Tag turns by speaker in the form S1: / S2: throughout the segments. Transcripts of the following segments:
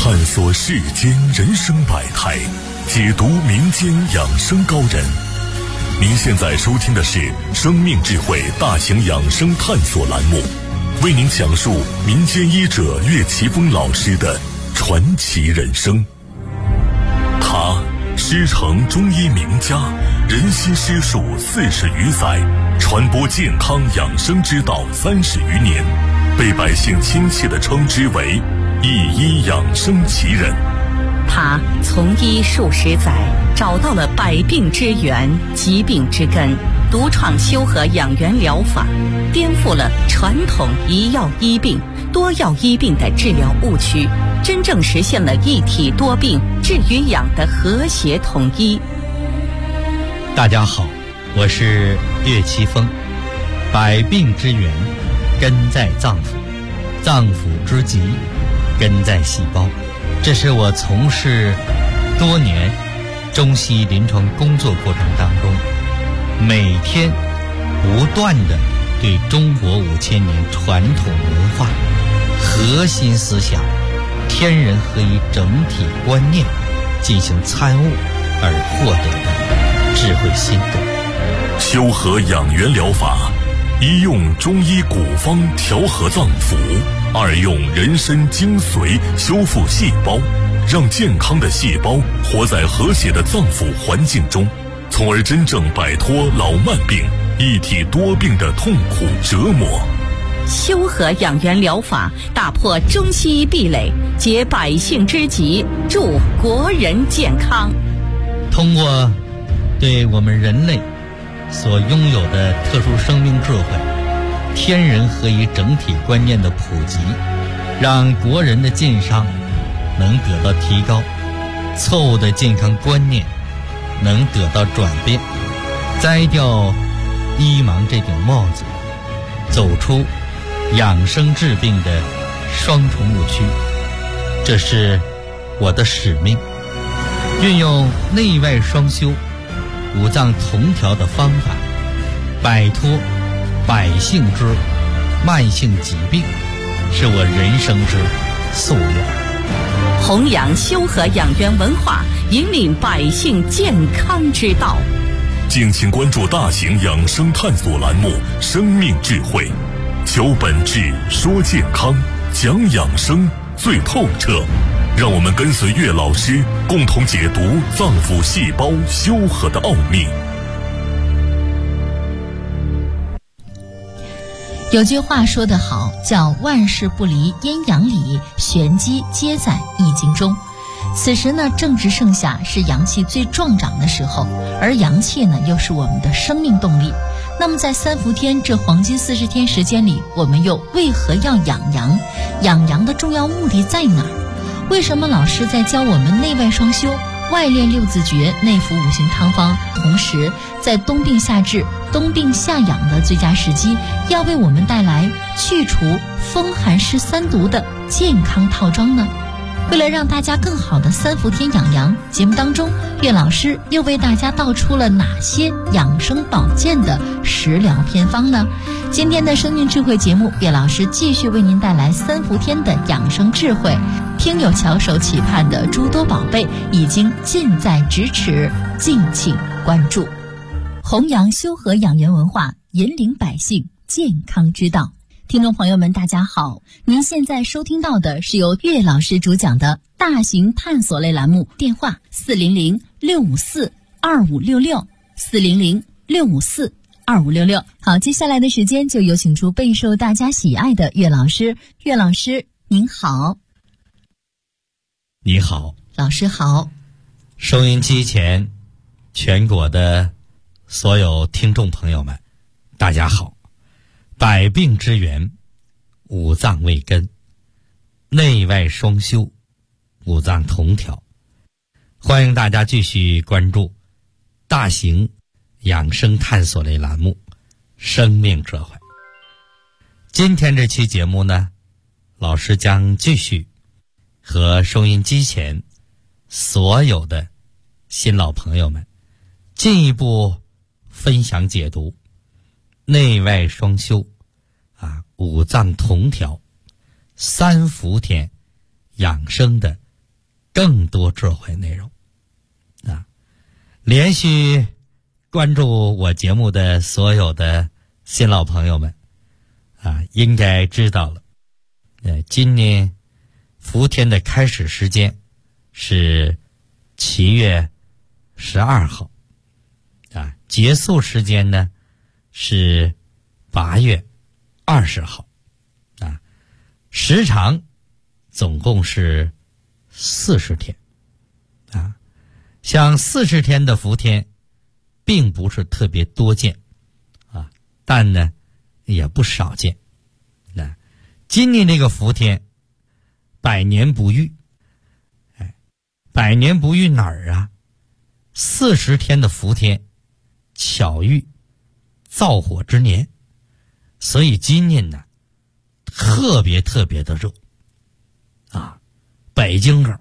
S1: 探索世间人生百态，解读民间养生高人。您现在收听的是生命智慧大型养生探索栏目，为您讲述民间医者岳奇峰老师的传奇人生。他师承中医名家，人心师术40余载，传播健康养生之道30余年，被百姓亲切地称之为一医养生奇人。
S2: 他从医数十载，找到了百病之源、疾病之根，独创修和养元疗法，颠覆了传统一药医病、多药医病的治疗误区，真正实现了一体多病、治与养的和谐统一。
S3: 大家好，我是岳奇峰。百病之源根在脏腑，脏腑之疾根在细胞。这是我从事多年中西医临床工作过程当中，每天不断地对中国5000年传统文化核心思想天人合一整体观念进行参悟而获得的智慧心得。
S1: 修和养元疗法，一用中医古方调和脏腑，二用人参精髓修复细胞，让健康的细胞活在和谐的脏腑环境中，从而真正摆脱老慢病、一体多病的痛苦折磨。
S2: 修和养元疗法打破中西医壁垒，解百姓之急，助国人健康。
S3: 通过对我们人类所拥有的特殊生命智慧、天人合一整体观念的普及，让国人的健康能得到提高，错误的健康观念能得到转变，摘掉医盲这顶帽子，走出养生治病的双重误区。这是我的使命，运用内外双修、五脏同调的方法，摆脱百姓之慢性疾病，是我人生之夙愿。
S2: 弘扬修和养元文化，引领百姓健康之道。
S1: 敬请关注大型养生探索栏目《生命智慧》，求本质，说健康，讲养生最透彻。让我们跟随岳老师，共同解读脏腑细胞修和的奥秘。
S4: 有句话说得好，叫万事不离阴阳理，玄机皆在易经中。此时呢，正值盛夏，是阳气最壮长的时候，而阳气呢，又是我们的生命动力。那么在3伏天这黄金40天时间里，我们又为何要养阳？养阳的重要目的在哪儿？为什么老师在教我们内外双修，外练6字诀，内服5行汤方，同时在冬病夏治、冬病夏养的最佳时机，要为我们带来去除风寒湿3毒的健康套装呢？为了让大家更好的3伏天养阳，节目当中岳老师又为大家道出了哪些养生保健的食疗偏方呢？今天的生命智慧节目，岳老师继续为您带来3伏天的养生智慧，听友翘首企盼的诸多宝贝已经近在咫尺，敬请关注。弘扬修和养元文化，引领百姓健康之道。听众朋友们大家好，您现在收听到的是由岳老师主讲的大型探索类栏目，电话400-654-2566 400-654-2566。好，接下来的时间就有请出备受大家喜爱的岳老师。岳老师您好。
S3: 你好，
S4: 老师好。
S3: 收音机前全国的所有听众朋友们大家好。百病之源，五脏为根，内外双修，五脏同调。欢迎大家继续关注大型养生探索类栏目《生命智慧》。今天这期节目呢，老师将继续和收音机前所有的新老朋友们进一步分享解读内外双修五脏同调3伏天养生的更多智慧内容啊！连续关注我节目的所有的新老朋友们啊，应该知道了，今年伏天的开始时间是7月12号啊，结束时间呢是8月20号啊，时长总共是40天啊。像40天的伏天并不是特别多见啊，但呢也不少见。那今年这个伏天百年不遇，百年不遇哪儿啊？40天的伏天巧遇灶火之年，所以今年呢特别的热啊，北京这儿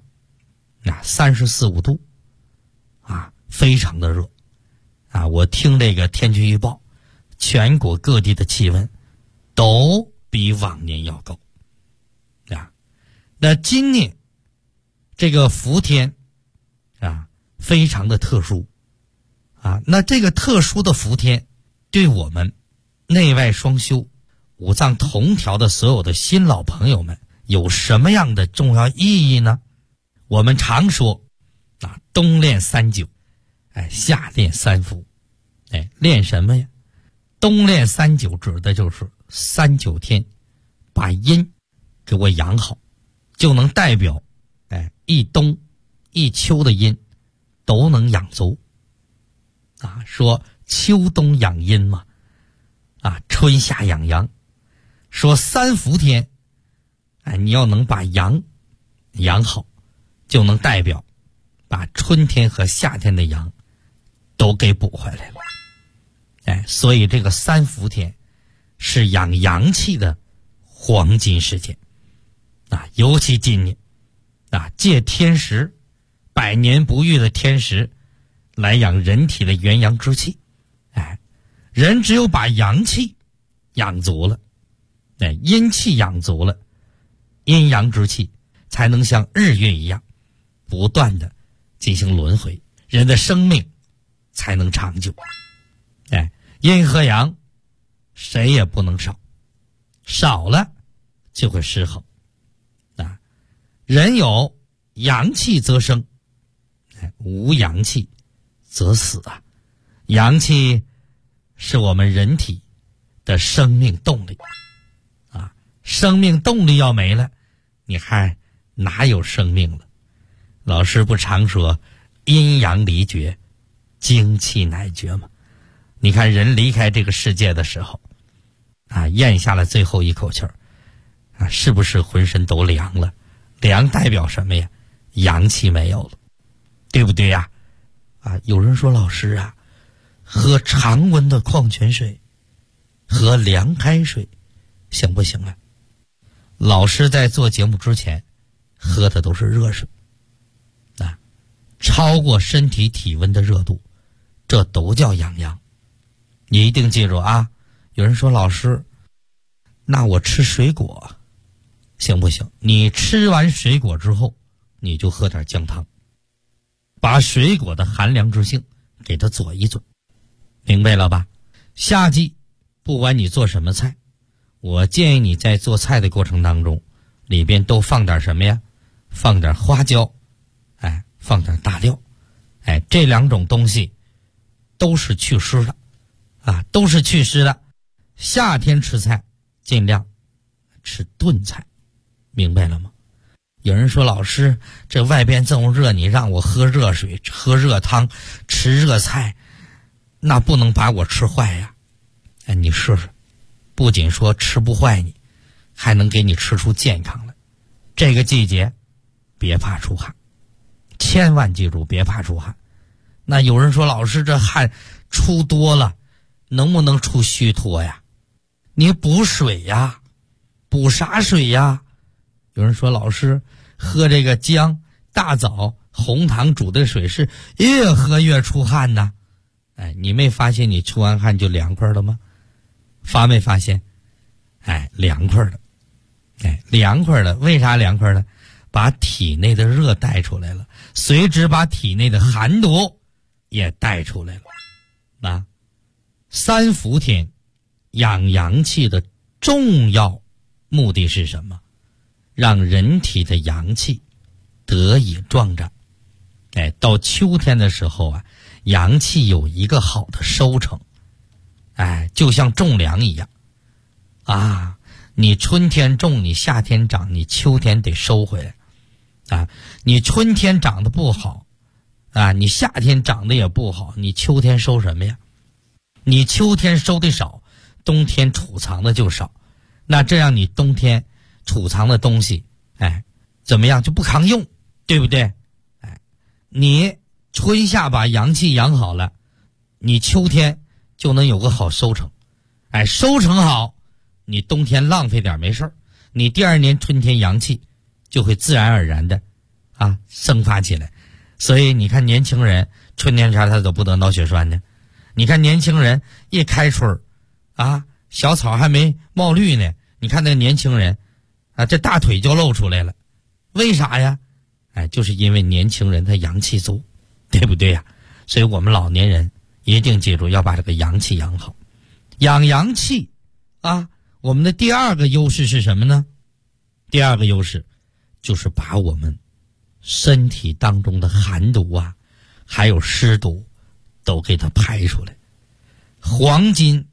S3: 34、5度啊，非常的热啊。我听这个天气预报，全国各地的气温都比往年要高啊。那今年这个伏天啊非常的特殊啊。那这个特殊的伏天对我们内外双修、五脏同调的所有的新老朋友们有什么样的重要意义呢？我们常说啊，冬练3九，夏练3伏，练什么呀？冬练3九指的就是3、9天把阴给我养好，就能代表一冬一秋的阴都能养足啊。说秋冬养阴嘛，啊，春夏养阳。说3伏天你要能把阳养好，就能代表把春天和夏天的阳都给补回来了。所以这个3伏天是养阳气的黄金时间啊。尤其今年啊，借天时，百年不遇的天时来养人体的元阳之气。人只有把阳气养足了，阴气养足了，阴阳之气才能像日月一样不断的进行轮回，人的生命才能长久。阴和阳谁也不能少，少了就会失衡啊。人有阳气则生，无阳气则死啊。阳气是我们人体的生命动力啊，生命动力要没了，你还哪有生命了？老师不常说阴阳离绝，精气乃绝吗？你看人离开这个世界的时候啊，咽下了最后一口气儿啊，是不是浑身都凉了？凉代表什么呀？阳气没有了，对不对呀？啊，有人说老师啊，喝常温的矿泉水喝凉开水行不行啊？老师在做节目之前喝的都是热水啊，超过身体体温的热度，这都叫阳阳。你一定记住啊。有人说老师，那我吃水果行不行？你吃完水果之后，你就喝点姜汤，把水果的寒凉之性给它佐一佐，明白了吧？夏季不管你做什么菜，我建议你在做菜的过程当中，里边都放点什么呀？放点花椒，放点大料，这2种东西都是祛湿的啊，都是祛湿的。夏天吃菜尽量吃炖菜，明白了吗？有人说老师，这外边这么热，你让我喝热水、喝热汤、吃热菜，那不能把我吃坏呀。你试试，不仅说吃不坏你，还能给你吃出健康来。这个季节别怕出汗，千万记住别怕出汗。那有人说老师，这汗出多了能不能出虚脱呀？你补水呀，补啥水呀？有人说老师，喝这个姜、大枣、红糖煮的水是越喝越出汗呢。你没发现你出完汗就凉快了吗？发没发现？凉快了。凉快了，为啥凉快了？ 把体内的热带出来了，随之把体内的寒毒也带出来了。那三伏天养阳气的重要目的是什么？让人体的阳气得以壮长。到秋天的时候啊，阳气有一个好的收成。就像种粮一样啊，你春天种，你夏天长，你秋天得收回来啊。你春天长得不好啊，你夏天长得也不好，你秋天收什么呀？你秋天收的少，冬天储藏的就少，那这样你冬天储藏的东西怎么样，就不抗用，对不对？你春夏把阳气养好了，你秋天就能有个好收成。收成好，你冬天浪费点没事儿，你第二年春天阳气就会自然而然的生发起来。所以你看年轻人春天前他都不得脑血栓呢，你看年轻人一开春小草还没冒绿呢，你看那个年轻人这大腿就露出来了，为啥呀？就是因为年轻人他阳气足，对不对呀？所以我们老年人一定记住要把这个阳气养好。养阳气我们的第二个优势是什么呢？第二个优势就是把我们身体当中的寒毒还有湿毒都给它排出来。黄金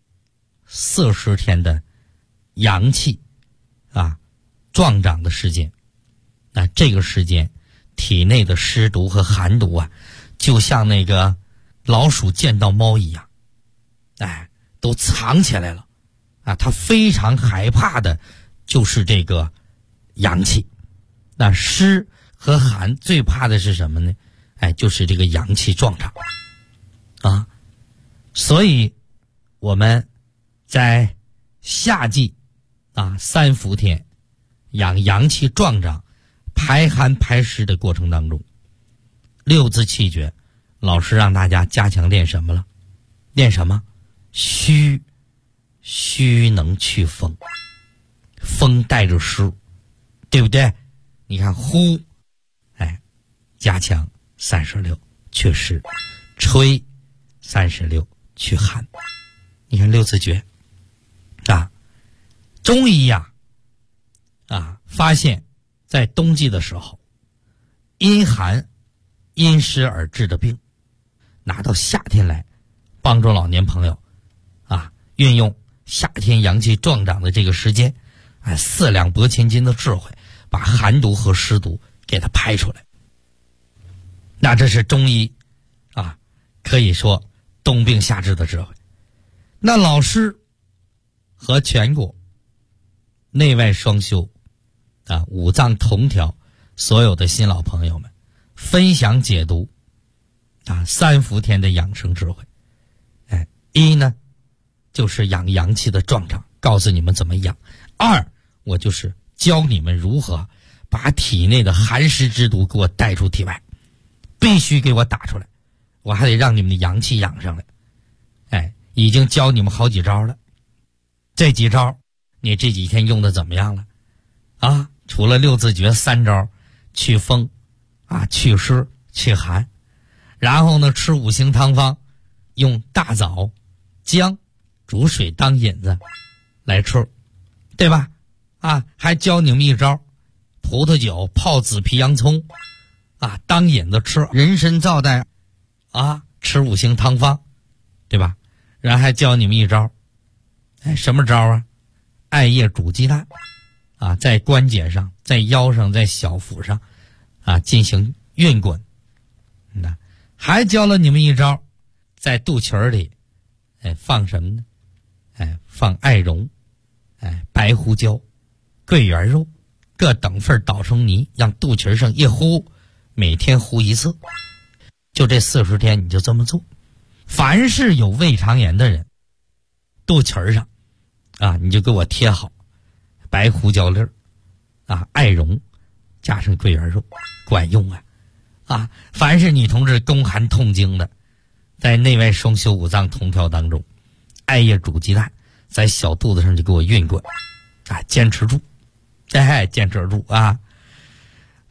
S3: 40天的阳气壮长的时间，那这个时间体内的湿毒和寒毒就像那个老鼠见到猫一样都藏起来了它非常害怕的就是这个阳气。那湿和寒最怕的是什么呢？就是这个阳气壮长所以我们在夏季三伏天养阳气壮长排寒排湿的过程当中，六字气诀老师让大家加强练什么了？练什么？虚能去风，风带着湿，对不对？你看呼加强36祛湿，吹36祛寒。你看六字诀中医发现在冬季的时候，因寒因湿而治的病，拿到夏天来帮助老年朋友运用夏天阳气壮长的这个时间4两拨千斤的智慧，把寒毒和湿毒给它排出来。那这是中医可以说冬病夏治的智慧。那老师和全国内外双修五脏同调所有的新老朋友们分享解读三伏天的养生智慧。一呢就是养阳气的壮长，告诉你们怎么养；二我就是教你们如何把体内的寒湿之毒给我带出体外，必须给我打出来，我还得让你们的阳气养上来。已经教你们好几招了，这几招你这几天用的怎么样了除了六字诀3招，祛风祛湿祛寒，然后呢吃5行汤方，用大枣姜煮水当引子来吃，对吧？还教你们一招，葡萄酒泡紫皮洋葱当引子吃，人参皂带吃5行汤方，对吧？然后还教你们一招什么招艾叶煮鸡蛋在关节上，在腰上，在小腹上进行运滚。还教了你们一招，在肚脐里放什么呢？放艾绒白胡椒桂圆肉各等份捣成泥，让肚脐上一呼，每天呼1次，就这40天你就这么做。凡是有胃肠炎的人，肚脐上你就给我贴好白胡椒粒艾绒加上桂圆肉，管用凡是女同志宫寒痛经的，在内外双修五脏同调当中，艾叶煮鸡蛋在小肚子上就给我运滚坚持住坚持住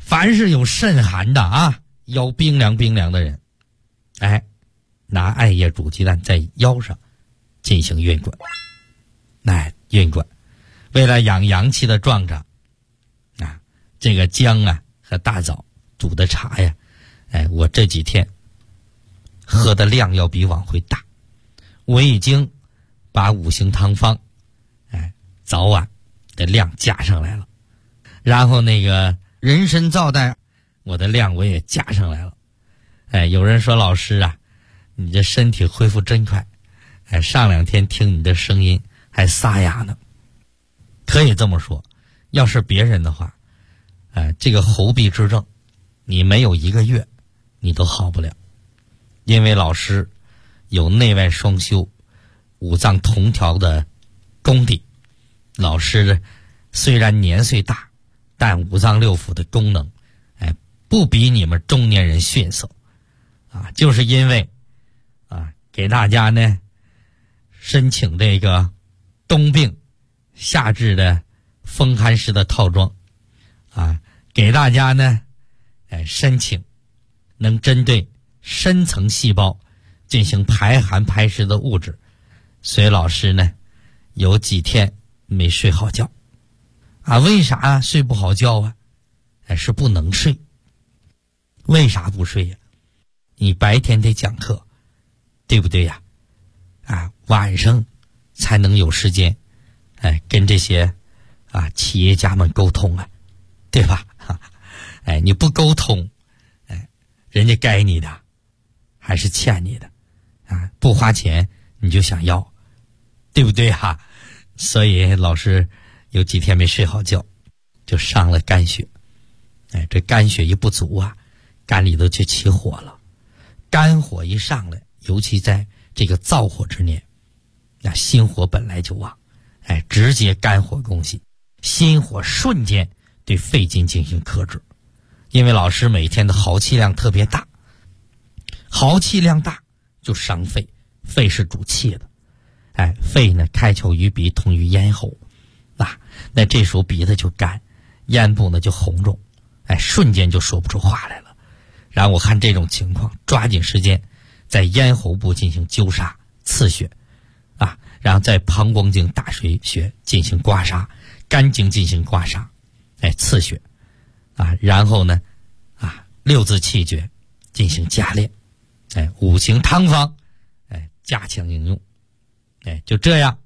S3: 凡是有肾寒的啊，腰冰凉的人，拿艾叶煮鸡蛋在腰上进行运滚，运滚，为了养阳气的壮长啊，这个姜啊和大枣煮的茶呀，我这几天喝的量要比往回大，我已经把五行汤方早晚的量加上来了，然后那个人参皂苷我的量我也加上来了。有人说老师啊，你这身体恢复真快，上2天听你的声音还沙哑呢。可以这么说，要是别人的话，这个喉痹之症你没有1个月你都好不了，因为老师有内外双修五脏同调的功底。老师虽然年岁大，但五脏六腑的功能不比你们中年人逊色啊，就是因为给大家呢申请这个冬病夏治的风寒湿的套装给大家呢申请能针对深层细胞进行排寒排湿的物质，所以老师呢有几天没睡好觉为啥睡不好觉啊？是不能睡。为啥不睡呀？你白天得讲课，对不对呀？晚上才能有时间跟这些企业家们沟通对吧？你不沟通人家该你的还是欠你的不花钱你就想要，对不对所以老师有几天没睡好觉，就上了肝血。这肝血一不足肝里头就起火了。肝火一上来，尤其在这个燥火之年，心火本来就旺，直接肝火攻击，心火瞬间对肺经进行克制。因为老师每天的耗气量特别大，耗气量大就伤肺，肺是主气的。肺呢开窍于鼻，通于咽喉，那这时候鼻子就干，咽部呢就红肿，瞬间就说不出话来了。然后我看这种情况，抓紧时间在咽喉部进行灸痧刺血然后在膀胱经大水穴进行刮痧，肝经进行刮痧刺血然后呢六字气诀进行加练五行汤方加强应用就这样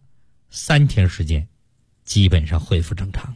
S3: 3天时间基本上恢复正常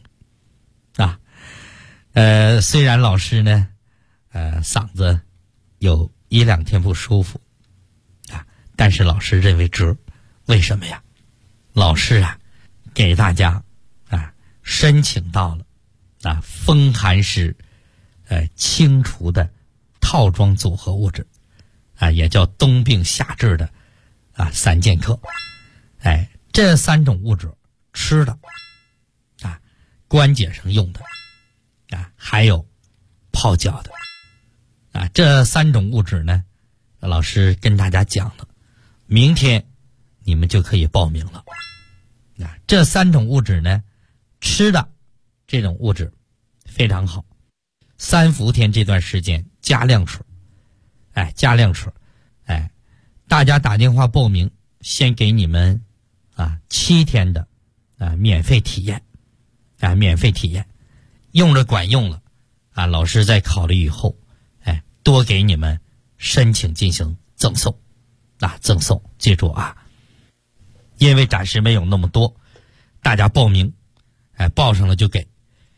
S3: 虽然老师呢嗓子有1-2天不舒服但是老师认为值。为什么呀？老师给大家申请到了风寒湿清除的套装组合物质也叫冬病夏治的3剑客。这3种物质吃的关节上用的还有泡脚的这3种物质呢，老师跟大家讲了，明天你们就可以报名了。这3种物质呢，吃的这种物质非常好，3伏天这段时间加量吃加量吃大家打电话报名，先给你们7天的免费体验免费体验，用着管用了老师在考虑以后多给你们申请进行赠送赠送。记住因为暂时没有那么多，大家报名报上了就给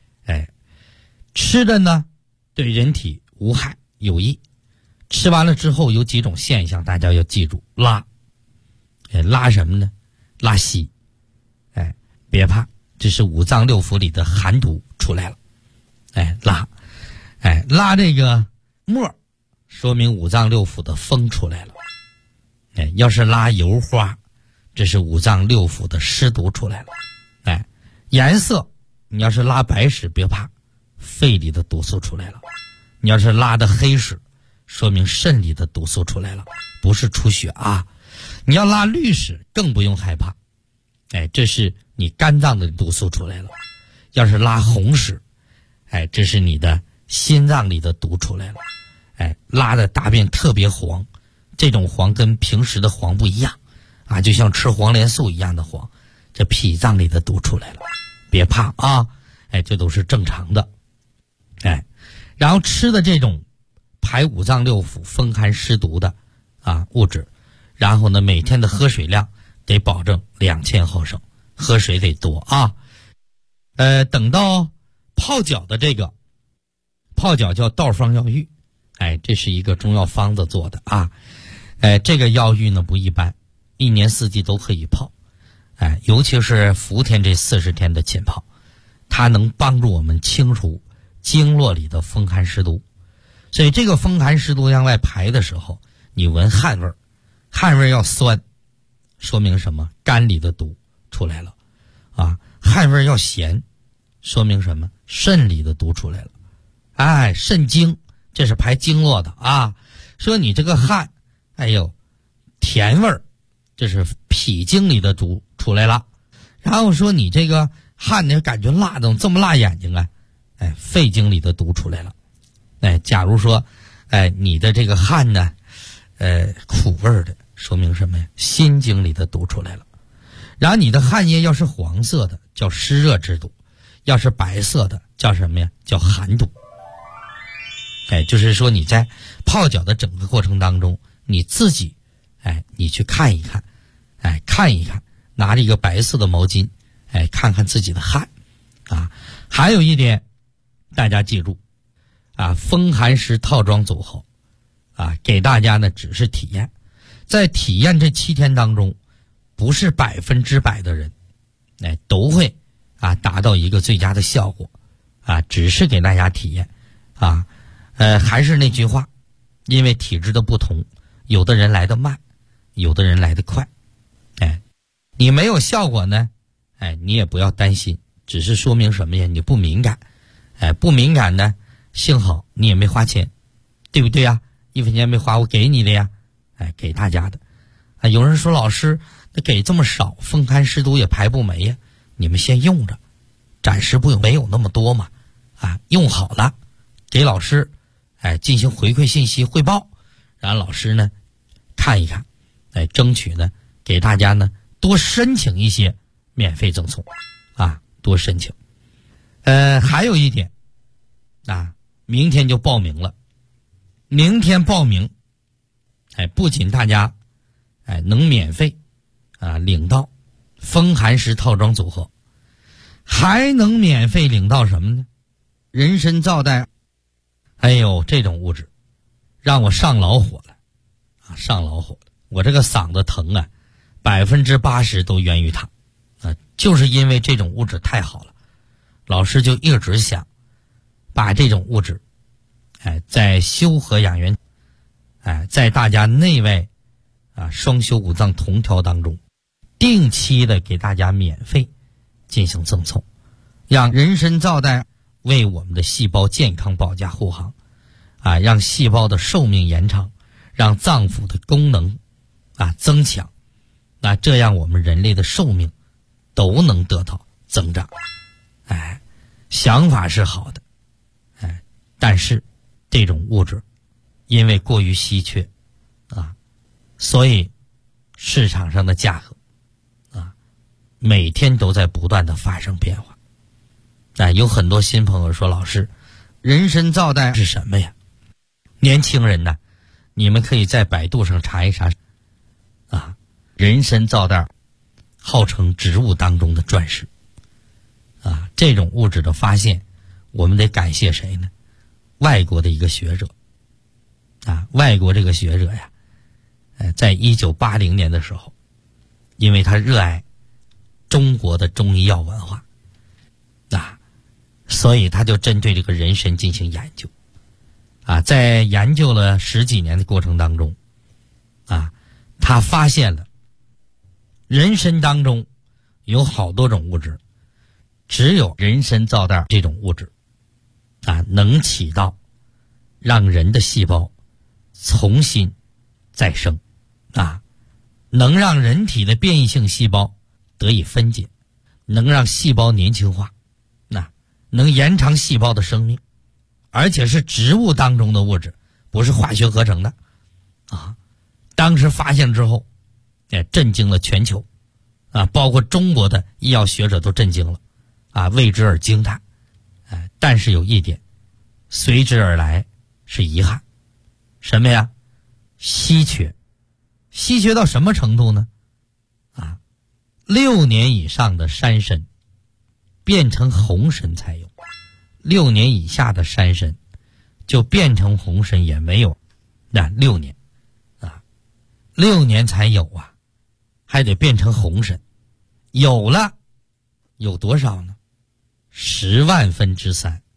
S3: 吃的呢对人体无害有益，吃完了之后有几种现象大家要记住。拉什么呢？拉稀别怕，这是五脏六腑里的寒毒出来了拉这个沫，说明五脏六腑的风出来了要是拉油花，这是五脏六腑的湿毒出来了颜色，你要是拉白屎别怕，肺里的毒素出来了。你要是拉的黑屎，说明肾里的毒素出来了，不是出血你要拉绿屎更不用害怕这是你肝脏的毒素出来了。要是拉红屎这是你的心脏里的毒出来了，拉的大便特别黄，这种黄跟平时的黄不一样啊，就像吃黄连素一样的黄，这脾脏里的毒出来了，别怕啊，这都是正常的，然后吃的这种排五脏六腑、风寒湿毒的物质，然后呢，每天的喝水量得保证2000毫升，喝水得多啊。等到泡脚的这个泡脚叫道方药浴，这是一个中药方子做的啊。这个药浴呢不一般，一年四季都可以泡，尤其是伏天这40天的浸泡，它能帮助我们清除经络里的风寒湿毒。所以这个风寒湿毒向外排的时候，你闻汗味儿，汗味儿要酸，说明什么？肝里的毒出来了啊。汗味儿要咸，说明什么？肾里的毒出来了。肾经，这是排经络的啊。说你这个汗，甜味儿，这是脾经里的毒出来了。然后说你这个汗呢，感觉辣，怎么这么辣眼睛啊？肺经里的毒出来了。假如说，你的这个汗呢，苦味儿的，说明什么呀？心经里的毒出来了。然后你的汗液要是黄色的，叫湿热之毒；要是白色的，叫什么呀？叫寒毒。就是说你在泡脚的整个过程当中，你自己，你去看一看，看一看，拿着一个白色的毛巾，看看自己的汗，啊。还有一点，大家记住，风寒湿套装组合，给大家呢只是体验，在体验这7天当中，不是100%的人，都会达到一个最佳的效果，只是给大家体验，还是那句话，因为体质的不同，有的人来得慢，有的人来得快，你没有效果呢，你也不要担心，只是说明什么呀？你不敏感，不敏感呢，幸好你也没花钱，对不对呀？1分钱没花，我给你的呀，给大家的。有人说老师，那给这么少，风寒湿毒也排不没呀？你们先用着，暂时没有那么多嘛，用好了，给老师，进行回馈信息汇报，然后老师呢看一看，争取呢给大家呢多申请一些免费赠送，多申请。还有一点，明天就报名了。明天报名，不仅大家，能免费，领到风寒湿套装组合，还能免费领到什么呢？人参皂苷。这种物质，让我上老火了，上老火了。我这个嗓子疼，80%都源于它，就是因为这种物质太好了。老师就一直想把这种物质，在修和养元，在大家内外双修五脏同调当中，定期的给大家免费进行赠送，让人参皂苷为我们的细胞健康保驾护航，让细胞的寿命延长，让脏腑的功能增强，这样我们人类的寿命都能得到增长。想法是好的，但是这种物质因为过于稀缺，所以市场上的价格每天都在不断的发生变化。有很多新朋友说，老师，人参皂苷是什么呀？年轻人呢，你们可以在百度上查一查，人参皂苷号称植物当中的钻石，这种物质的发现，我们得感谢谁呢？外国的一个学者，外国这个学者呀，在1980年的时候，因为他热爱中国的中医药文化，所以他就针对这个人参进行研究，在研究了10几年的过程当中，他发现了人参当中有好多种物质，只有人参皂苷这种物质，能起到让人的细胞重新再生，能让人体的变异性细胞得以分解，能让细胞年轻化，能延长细胞的生命， 而且是植物当中的物质，不是化学合成的啊。当时发现之后，震惊了全球啊，包括中国的医药学者都震惊了啊，为之而惊叹。但是有一点随之而来是遗憾，什么呀？稀缺到什么程度呢？6年以上的山参变成红参才有，6年以下的山参就变成红参也没有。那6年6年才有啊，还得变成红参。有了，有多少呢？10万分之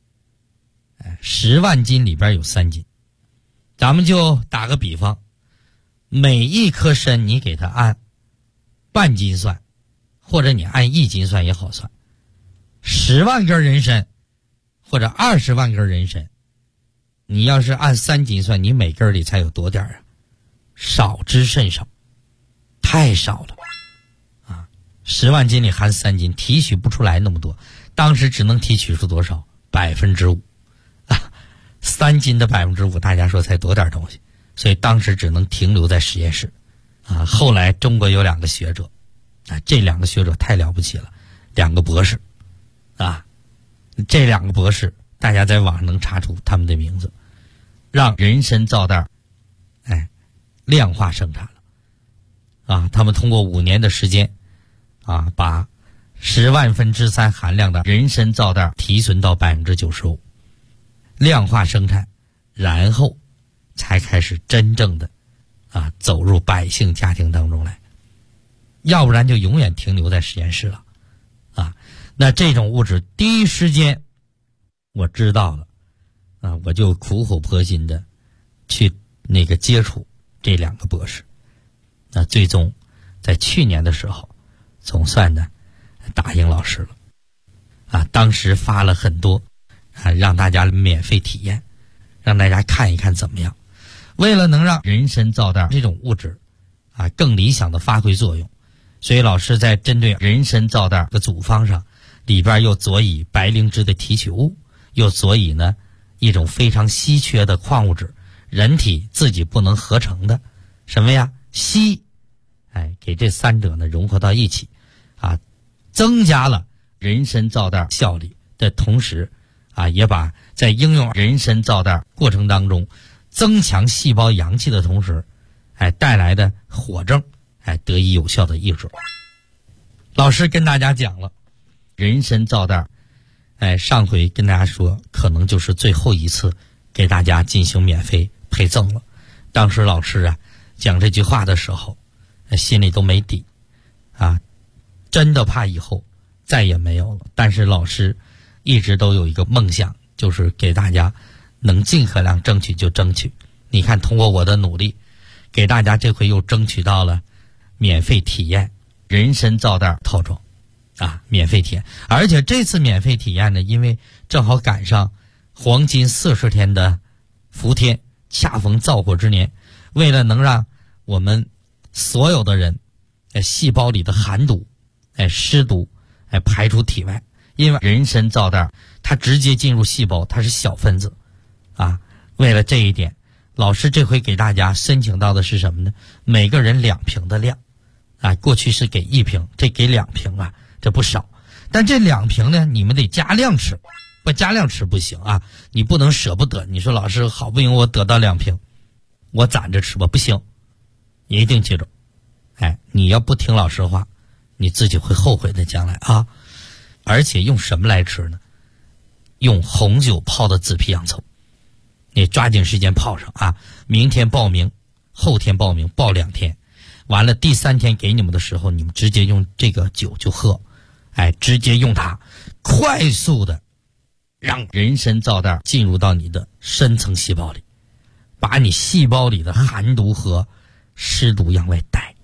S3: 3，10万斤里边有3斤。咱们就打个比方，每一颗参你给它按半斤算，或者你按1斤算也好算。10万根人参或者20万根人参，你要是按3斤算，你每根里才有多点啊？少之甚少，太少了啊！10万斤里含3斤，提取不出来那么多。当时只能提取出多少？5%啊！3斤的5%，大家说才多点东西，所以当时只能停留在实验室啊。后来中国有2个学者啊，这2个学者太了不起了，2个博士啊，这2个博士大家在网上能查出他们的名字，让人参皂袋量化生产了啊！他们通过5年的时间啊，把10万分之3含量的人参皂袋提纯到95%，量化生产，然后才开始真正的走入百姓家庭当中来，要不然就永远停留在实验室了啊！那这种物质第一时间我知道了啊，我就苦口婆心的去接触这2个博士，那最终在去年的时候总算呢答应老师了啊！当时发了很多让大家免费体验，让大家看一看怎么样。为了能让人参皂袋这种物质更理想的发挥作用，所以老师在针对人参皂袋的组方上，里边又佐以白灵芝的提取物，又佐以呢一种非常稀缺的矿物质，人体自己不能合成的什么呀？硒，给这3者呢融合到一起增加了人参皂袋效力的同时也把在应用人参皂袋过程当中增强细胞阳气的同时带来的火症得以有效的抑制。老师跟大家讲了人参皂袋上回跟大家说可能就是最后一次给大家进行免费配赠了。当时老师讲这句话的时候心里都没底真的怕以后再也没有了。但是老师一直都有一个梦想，就是给大家能尽可量争取就争取。你看通过我的努力，给大家这回又争取到了免费体验人参皂袋套装免费体验。而且这次免费体验呢，因为正好赶上黄金40天的伏天，恰逢燥火之年，为了能让我们所有的人细胞里的寒毒湿毒排出体外。因为人参皂袋它直接进入细胞，它是小分子为了这一点，老师这回给大家申请到的是什么呢？每个人2瓶的量过去是给1瓶，这给2瓶这不少。但这2瓶呢，你们得加量吃，不加量吃不行你不能舍不得。你说老师好不容易我得到2瓶，我攒着吃吧，不行，你一定记住你要不听老师话，你自己会后悔的将来而且用什么来吃呢？用红酒泡的紫皮洋葱，你抓紧时间泡上明天报名，后天报名，报2天，完了第3天给你们的时候，你们直接用这个酒就喝直接用它快速的让人参皂袋进入到你的深层细胞里，把你细胞里的寒毒和湿毒向外带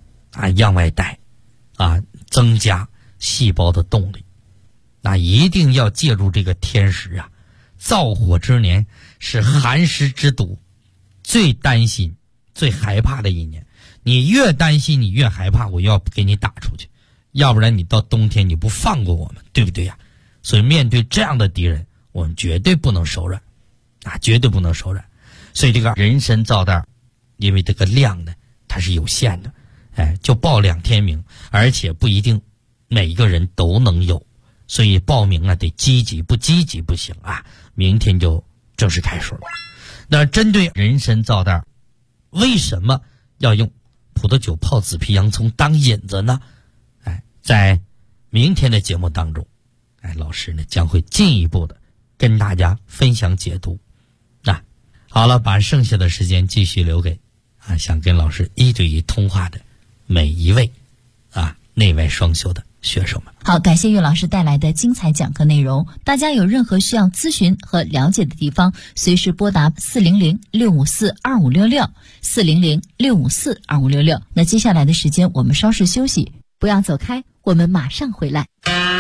S3: 增加细胞的动力。一定要借助这个天时燥火之年是寒湿之毒最担心最害怕的一年。你越担心你越害怕，我要给你打出去，要不然你到冬天你不放过我们，对不对所以面对这样的敌人，我们绝对不能手软绝对不能手软。所以这个人参皂袋，因为这个量呢它是有限的，就报2天名，而且不一定每一个人都能有，所以报名啊得积极，不积极不行啊。明天就正式开始了。那针对人参皂袋，为什么要用葡萄酒泡紫皮洋葱当引子呢？在明天的节目当中，老师呢将会进一步的跟大家分享解读。好了，把剩下的时间继续留给想跟老师1对1通话的每一位内外双修的学生们。
S4: 好，感谢岳老师带来的精彩讲课内容。大家有任何需要咨询和了解的地方，随时拨打400-654-2566 400-654-2566。那接下来的时间我们稍事休息，不要走开，我们马上回来。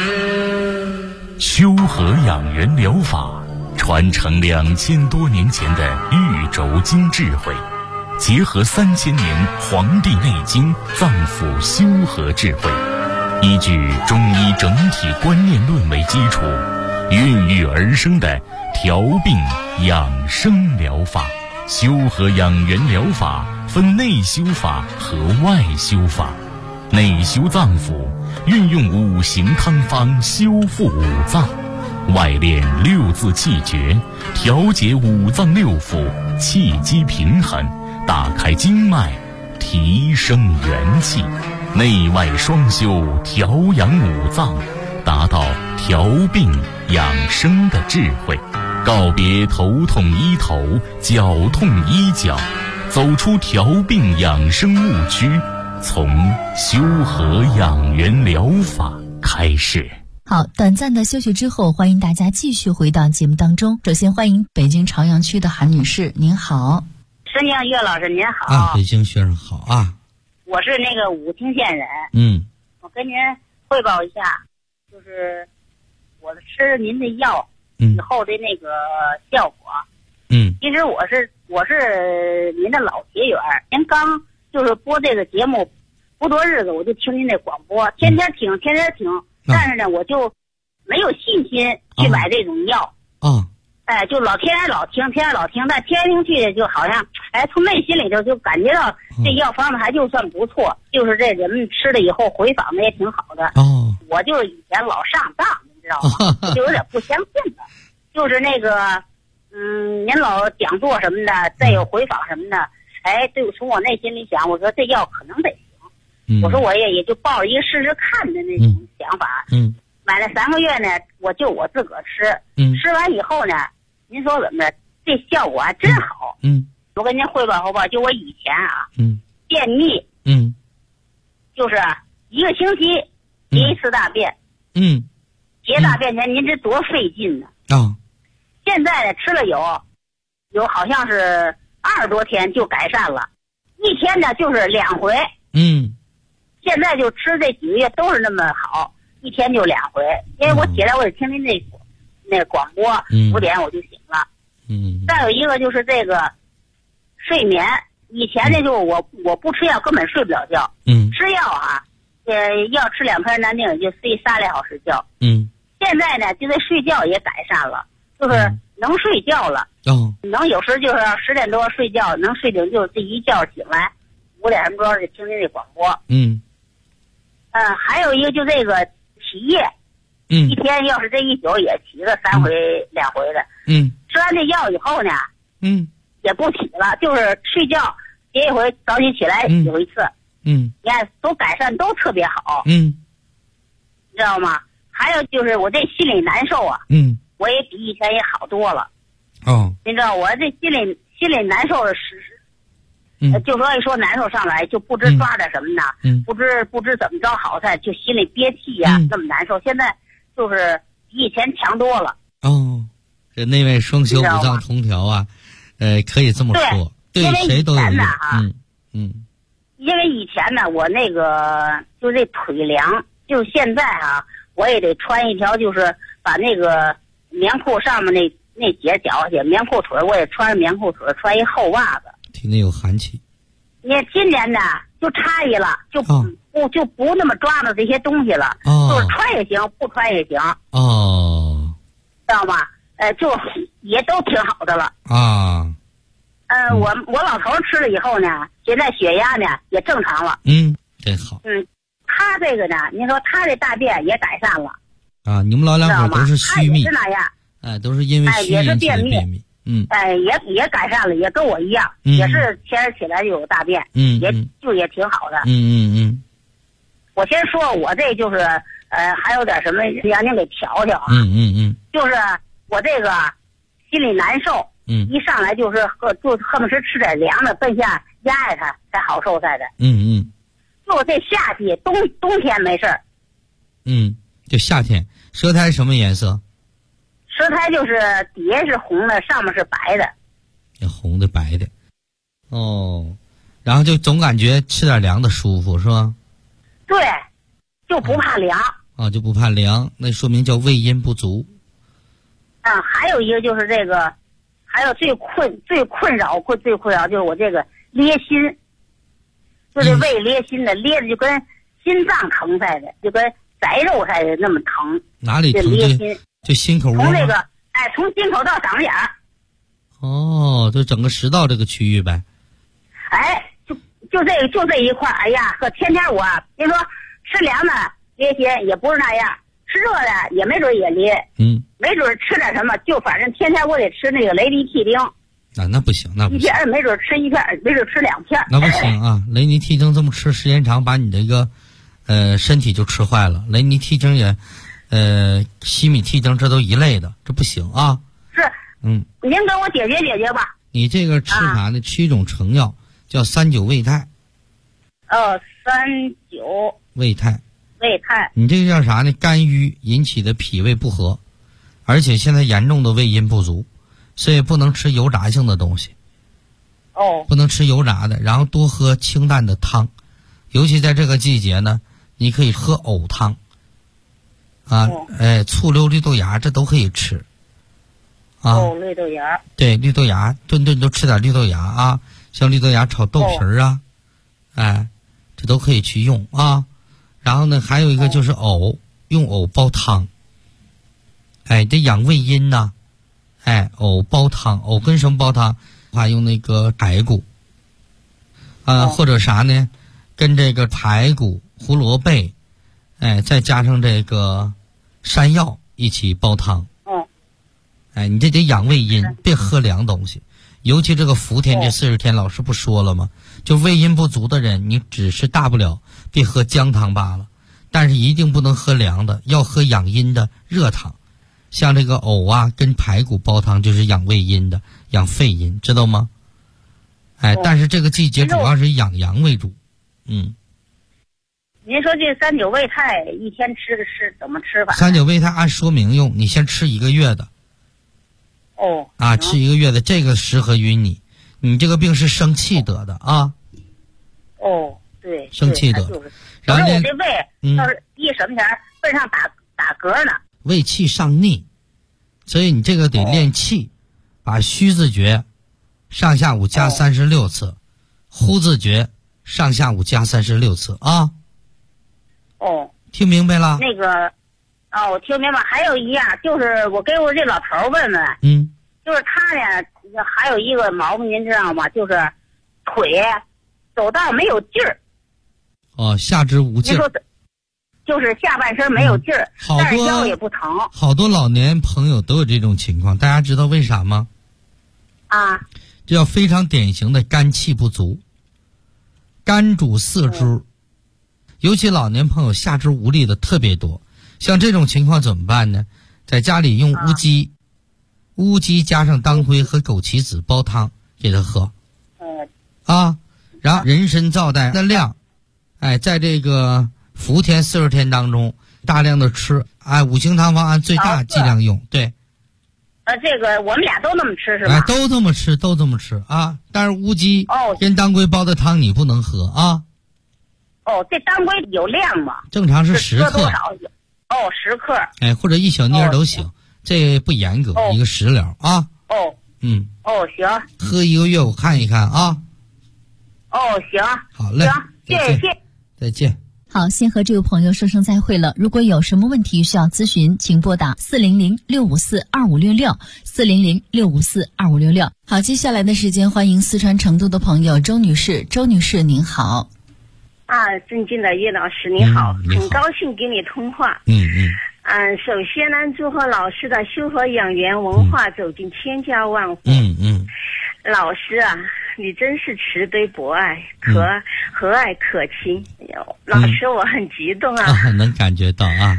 S1: 修和养元疗法传承2000多年前的玉轴经智慧，结合3000年《黄帝内经》脏腑修和智慧，依据中医整体观念论为基础，孕育而生的调病养生疗法。修和养元疗法分内修法和外修法。内修脏腑，运用5行汤方修复五脏；外练6字气诀，调节五脏6腑，气机平衡，打开经脉，提升元气。内外双修，调养五脏，达到调病养生的智慧。告别头痛医头，脚痛医脚，走出调病养生误区，从修和养元疗法开始。
S4: 好，短暂的休息之后，欢迎大家继续回到节目当中。首先欢迎北京朝阳区的韩女士，您好。
S5: 申江岳老师您好。
S3: 北京学生好啊。
S5: 我是那个武清县人。我跟您汇报一下，就是我吃您的药以后的那个效果。其实我是您的老铁员，您刚就是播这个节目不多日子，我就听您的广播，天天听。但是呢，我就没有信心去买这种药。就天天老听，但天天听去就好像从内心里头就感觉到这药方子还就算不错，就是这人们吃了以后回访的也挺好的。我就是以前老上当，你知道吗？就有点不相信的，就是那个您老讲座什么的，再有回访什么的，对，从我内心里想，我说这药可能得行。我说我也就抱着一个试试看的那种想法。买了3个月呢，我自个儿吃。吃完以后呢，您说怎么着？这效果还真好。我跟您汇报，就我以前便秘，就是1个星期结1次大便。结大便前您这多费劲呢。现在呢，吃了有好像是20多天就改善了，一天呢就是2回。现在就吃这几个月都是那么好，一天就2回。因为我起来我也听您那广播，5点我就醒了。再有一个就是这个睡眠，以前呢就我不吃药根本睡不了觉。吃药要吃2片南定也就睡3来小时觉。现在呢就这睡觉也改善了，就是能睡觉了。能有时就是10点多睡觉，能睡醒就这一觉醒来5点什么多就听您这广播。还有一个就这个起夜，一天要是这一宿也起个3回2回的。吃完这药以后呢，也不起了，就是睡觉结一回，早起起来有一次。你看都改善都特别好。你知道吗？还有就是我这心里难受啊。我也比以前也好多了。你知道我这心里难受的就说一说难受上来就不知抓点什么呢，不知怎么着好才就心里憋气呀，那么难受。现在就是比以前强多了。
S3: 这内外双修五脏同调啊，可以这么说，对谁都有用。
S5: 因为以前呢，我那个就这腿凉，就现在我也得穿一条，就是把那个棉裤上面那节脚去，棉裤腿我也穿着棉裤腿，穿一厚袜子。
S3: 听着有寒气。
S5: 你今年呢就差异了，就不那么抓着这些东西了。就是穿也行，不穿也行。知道吗？ 就也都挺好的了
S3: 啊。
S5: 我老头吃了以后呢，现在血压呢也正常了。
S3: 真好。
S5: 他这个呢，您说他这大便也改善了
S3: 啊。你们老两口都是虚秘，
S5: 是那样。
S3: 都是因为虚引起的便秘。
S5: 也改善了，也跟我一样，也是前儿起来就有大便，也挺好的。我先说，我这就是还有点什么让您给调调啊。就是我这个心里难受，一上来就是恨不得吃点凉的，奔下压压它才好受才的。就这夏季冬天没事儿。
S3: 就夏天，舌苔什么颜色？
S5: 舌苔就是底下是红的，上面是白的。
S3: 红的白的。然后就总感觉吃点凉的舒服是吧？
S5: 对，就不怕凉。
S3: 就不怕凉，那说明叫胃阴不足。
S5: 还有一个就是这个，还有最困扰就是我这个咧心，就是胃咧心的，咧的就跟心脏疼似的，就跟宰肉似的那么疼。
S3: 哪里疼？
S5: 咧心
S3: 就心口窝。
S5: 从这个从心口到嗓子眼儿。
S3: 就整个食道这个区域呗。
S5: 就这一块，哎呀，可天天我您说吃凉的咧心也不是那样，吃热的也没准也咧。没准吃点什么，就反正天天我得吃那个雷尼替丁。
S3: 那不行，那不行。
S5: 一天没准吃一片，没准吃2片。
S3: 那不行啊！雷尼替丁这么吃时间长，把你这个身体就吃坏了。雷尼替丁也西米替丁这都一类的，这不行啊。
S5: 是。您给我解决吧。
S3: 你这个吃啥呢？吃一种成药叫39胃泰。
S5: 39
S3: 胃泰。
S5: 胃泰。
S3: 你这个叫啥呢？肝郁引起的脾胃不和，而且现在严重的胃阴不足，所以不能吃油炸性的东西。不能吃油炸的，然后多喝清淡的汤，尤其在这个季节呢，你可以喝藕汤。醋溜绿豆芽这都可以吃。
S5: 绿豆芽。
S3: 对，绿豆芽顿都吃点绿豆芽啊，像绿豆芽炒豆皮啊，这都可以去用啊。然后呢，还有一个就是藕，用藕煲汤。这养胃阴呐。藕煲汤，藕跟什么煲汤？用那个排骨。或者啥呢？跟这个排骨、胡萝卜，再加上这个山药一起煲汤。你这得养胃阴，别喝凉东西。尤其这个伏天这40天，老师不说了吗？就胃阴不足的人，你只是大不了别喝姜汤罢了，但是一定不能喝凉的，要喝养阴的热汤。像这个藕跟排骨煲汤就是养胃阴的，养肺阴，知道吗？但是这个季节主要是以养阳为主。您
S5: 说这39胃泰一天吃怎么吃法
S3: ？39胃泰按说明用，你先吃1个月的。吃1个月的，这个适合于你。你这个病是生气得的啊。
S5: 对，
S3: 生气得。
S5: 然后我这胃要是一什么前背上打嗝呢。
S3: 胃气上逆，所以你这个得练气，把虚字诀上下午加36次，呼字诀上下午加36次啊。听明白了？
S5: 那个我听明白。还有一样就是我给我这老头问问，就是他呢还有一个毛病您知道吗？就是腿走道没有劲儿。
S3: 下肢无劲儿。
S5: 就是下半身没有劲儿，但是腰也不疼。
S3: 好多老年朋友都有这种情况，大家知道为啥吗？这叫非常典型的肝气不足。肝主四肢，尤其老年朋友下肢无力的特别多。像这种情况怎么办呢？在家里用乌鸡加上当归和枸杞子煲汤给他喝。然后人参皂带的量，在这个伏天40天当中大量的吃。五行汤方按最大剂量用。对。
S5: 这个我们俩都那么吃是吧？
S3: 都这么吃啊！但是乌鸡跟当归煲的汤你不能喝啊。
S5: 这当归有量吗？
S3: 正常是10克。
S5: 多少？10克。
S3: 或者一小捏都行，这不严格，一个食疗啊。
S5: 行。
S3: 喝1个月我看一看啊。
S5: 行。
S3: 好嘞。
S5: 行，谢谢。
S3: 再见。
S4: 好，先和这位朋友说声再会了。如果有什么问题需要咨询，请拨打400-654-2566，400-654-2566。好，接下来的时间，欢迎四川成都的朋友周女士。周女士您好。
S6: 尊敬的叶老师您好，很高兴跟你通话。首先呢，祝贺老师的修和养元文化走进千家万户。老师啊，你真是慈悲博爱，和蔼可亲。老师，我很激动啊！
S3: 能感觉到啊。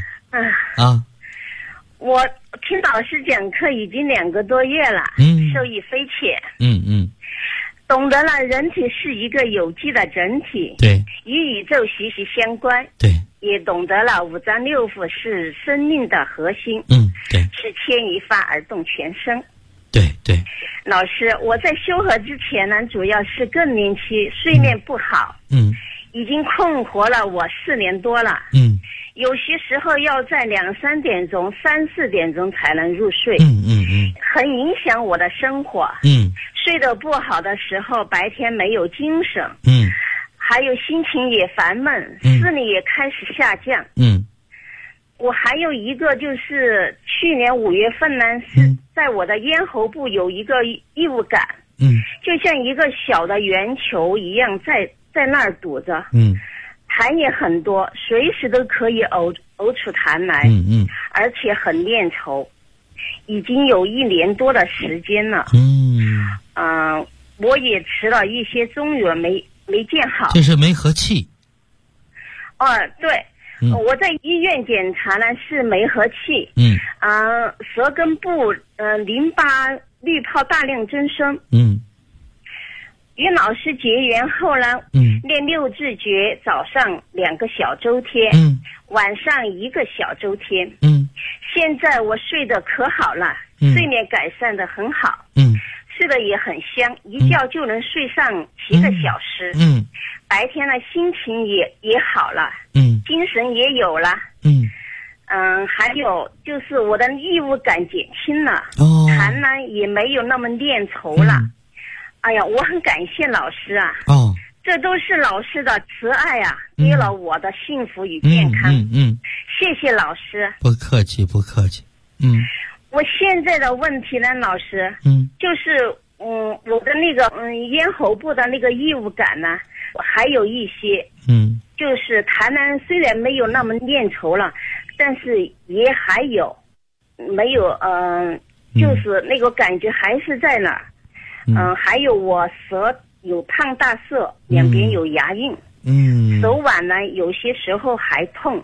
S6: 我听老师讲课已经2个多月了，受益匪浅。懂得了人体是一个有机的整体，
S3: 对，
S6: 与宇宙息息相关。
S3: 对，
S6: 也懂得了五脏六腑是生命的核心。
S3: 对，
S6: 是牵一发而动全身。
S3: 对。
S6: 老师，我在修和之前呢，主要是更年期睡眠不好。已经困惑了我4年多了。有些时候要在2、3点钟、3、4点钟才能入睡。很影响我的生活。睡得不好的时候，白天没有精神。还有心情也烦闷，视力也开始下降。我还有一个就是去年5月份呢，是在我的咽喉部有一个异物感。就像一个小的圆球一样在那儿堵着。痰也很多，随时都可以呕出痰来。而且很粘稠，已经有1年多的时间了。我也吃了一些中药，没见好。
S3: 这是没和气。
S6: 对。我在医院检查呢是没和气。舌根部淋巴滤泡大量增生。与老师结缘后呢，练6字诀，早上2个小周天，晚上1个小周天。现在我睡得可好了，睡眠改善得很好。睡得也很香，一觉就能睡上7个小时。白天呢心情也好了。精神也有了。还有就是我的异物感减轻了。痰呢也没有那么粘稠了。哎呀，我很感谢老师啊。这都是老师的慈爱啊，给了我的幸福与健康。谢谢老师。
S3: 不客气。
S6: 我现在的问题呢，老师，就是我的那个咽喉部的那个异物感呢，还有一些。就是痰呢虽然没有那么粘稠了，但是也还有没有就是那个感觉还是在那儿。还有我舌有烫大涩，两边有牙印。手腕呢有些时候还痛。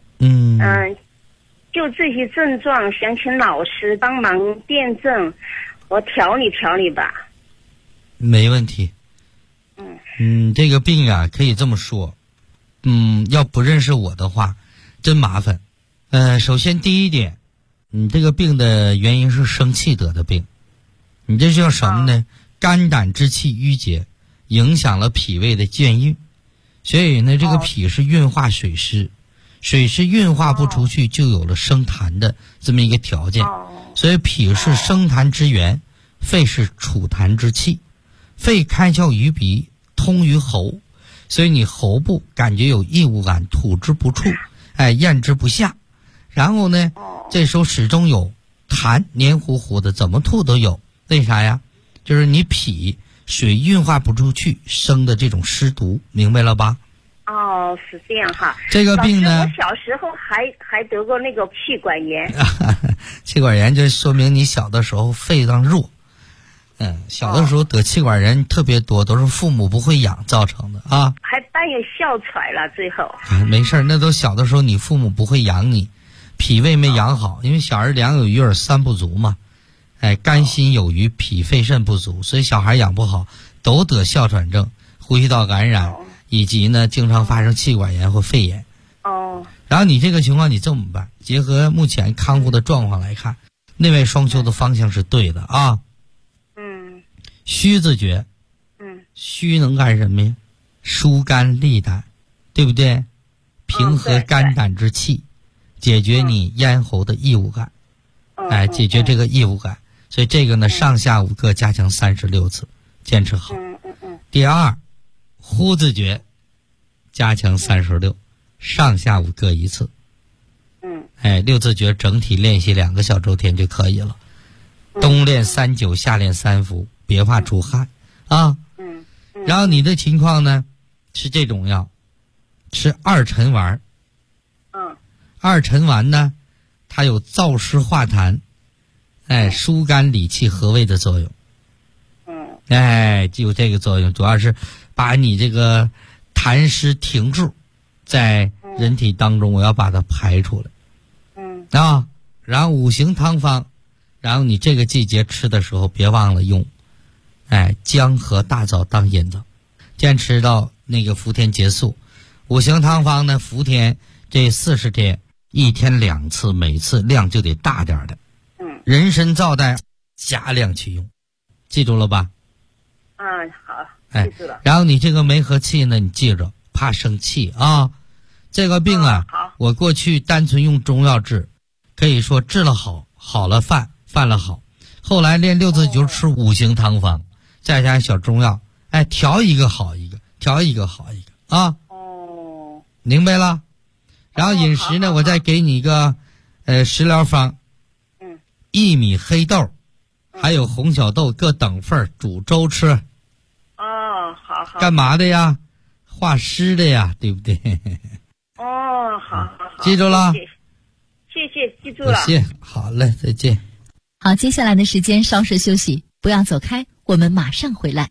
S6: 就这些症状，想请老师帮忙辩证，我调理吧。
S3: 没问题。这个病啊，可以这么说。要不认识我的话，真麻烦。首先第一点，你这个病的原因是生气得的病。你这叫什么呢？肝胆之气郁结，影响了脾胃的健运。所以呢，这个脾是运化水湿，水湿运化不出去，就有了生痰的这么一个条件。所以脾是生痰之源，肺是储痰之器。肺开窍于鼻，通于喉，所以你喉部感觉有异物感，吐之不出，咽之不下。然后呢，这时候始终有痰，黏糊糊的，怎么吐都有。为啥呀？就是你脾水运化不出去生的这种湿毒，明白了吧？
S6: 是这样哈。
S3: 这个病呢，
S6: 我小时候还得过那个气管炎。
S3: 气管炎就说明你小的时候肺脏弱。小的时候得气管炎特别多，都是父母不会养造成的啊。
S6: 还伴有哮喘了，最后。
S3: 没事，那都小的时候你父母不会养你，脾胃没养好，因为小儿两有余而三不足嘛。肝心有余，脾肺肾不足，所以小孩养不好都得哮喘症、呼吸道感染，以及呢经常发生气管炎或肺炎。然后你这个情况你这么办？结合目前康复的状况来看，内外双修的方向是对的啊。虚字诀。虚能干什么呀？疏肝利胆，对不对？平和肝胆之气，解决你咽喉的异物感。解决这个异物感。所以这个呢，上下午各加强36次，坚持好。第二，呼字诀加强36， 上下午各一次。六字诀整体练习2个小周天就可以了。冬练3灸，夏练3伏，别怕出汗啊。然后你的情况呢，吃这种药，吃2陈丸。2陈丸呢，它有燥湿化痰，疏肝理气和胃的作用。就有这个作用，主要是把你这个痰湿停住，在人体当中，我要把它排出来。然后5行汤方，然后你这个季节吃的时候别忘了用姜和大枣当引子，坚持到那个伏天结束。5行汤方呢，伏天这40天1天2次，每次量就得大点的。人参皂苷加量去用，记住了吧？
S6: 好，记住了。
S3: 然后你这个梅和气呢，你记着，怕生气啊。这个病我过去单纯用中药治，可以说治了好了犯了好。后来练6字灸，吃5行汤方，再加小中药，调一个好一个，调一个好一个啊。明白了。然后饮食呢，我再给你一个食疗方。薏米、黑豆还有红小豆各等份煮粥吃。
S6: 好。
S3: 干嘛的呀？化湿的呀，对不对？
S6: 好，
S3: 记住了。
S6: 谢谢，记住了。
S3: 谢谢，好嘞，再见。
S4: 好，接下来的时间稍事休息，不要走开，我们马上回来。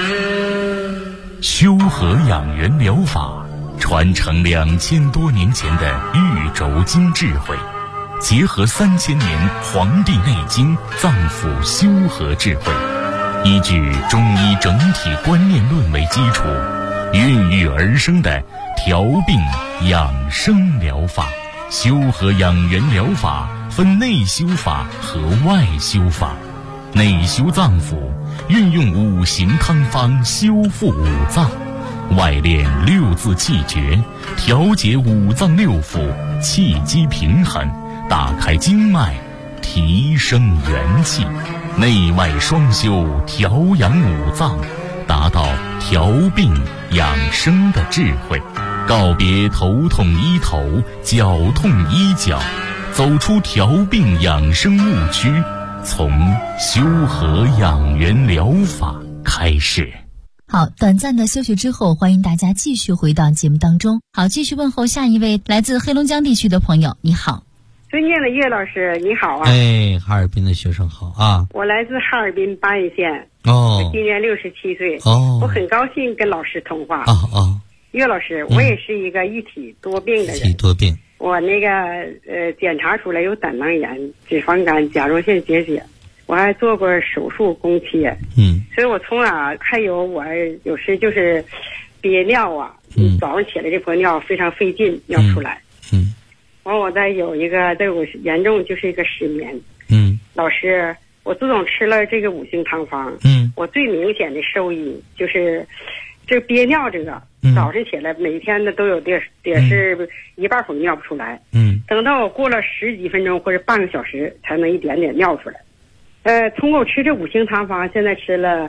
S1: 修和养元疗法传承2000多年前的玉轴经智慧，结合3000年《黄帝内经》脏腑修和智慧，依据中医整体观念论为基础，孕育而生的调病养生疗法。修和养元疗法分内修法和外修法。内修脏腑，运用5行汤方修复5脏；外练6字气诀，调节5脏6腑，气机平衡，打开经脉，提升元气。内外双修，调养5脏，达到调病养生的智慧。告别头痛医头，脚痛医脚，走出调病养生误区，从修和养元疗法开始。
S4: 好，短暂的休息之后，欢迎大家继续回到节目当中。好，继续问候下一位来自黑龙江地区的朋友，你好。
S7: 尊敬的岳老师，你好啊！
S3: 哈尔滨的学生好啊！
S7: 我来自哈尔滨巴彦县，今年67岁，我很高兴跟老师通话。岳老师，我也是一个一体多病的人。
S3: 一体多病。
S7: 我那个检查出来有胆囊炎、脂肪肝、甲状腺结节，我还做过手术宫切。所以我从还有我有时就是憋尿啊，早上起来这泡尿非常费劲，尿出来。完我再有一个对我严重就是一个失眠。老师，我自从吃了这个5行汤方，我最明显的受益就是这憋尿这个。早上起来每天呢都有点是一半会尿不出来，等到我过了10几分钟或者半个小时才能一点点尿出来。通过我吃这5行汤方，现在吃了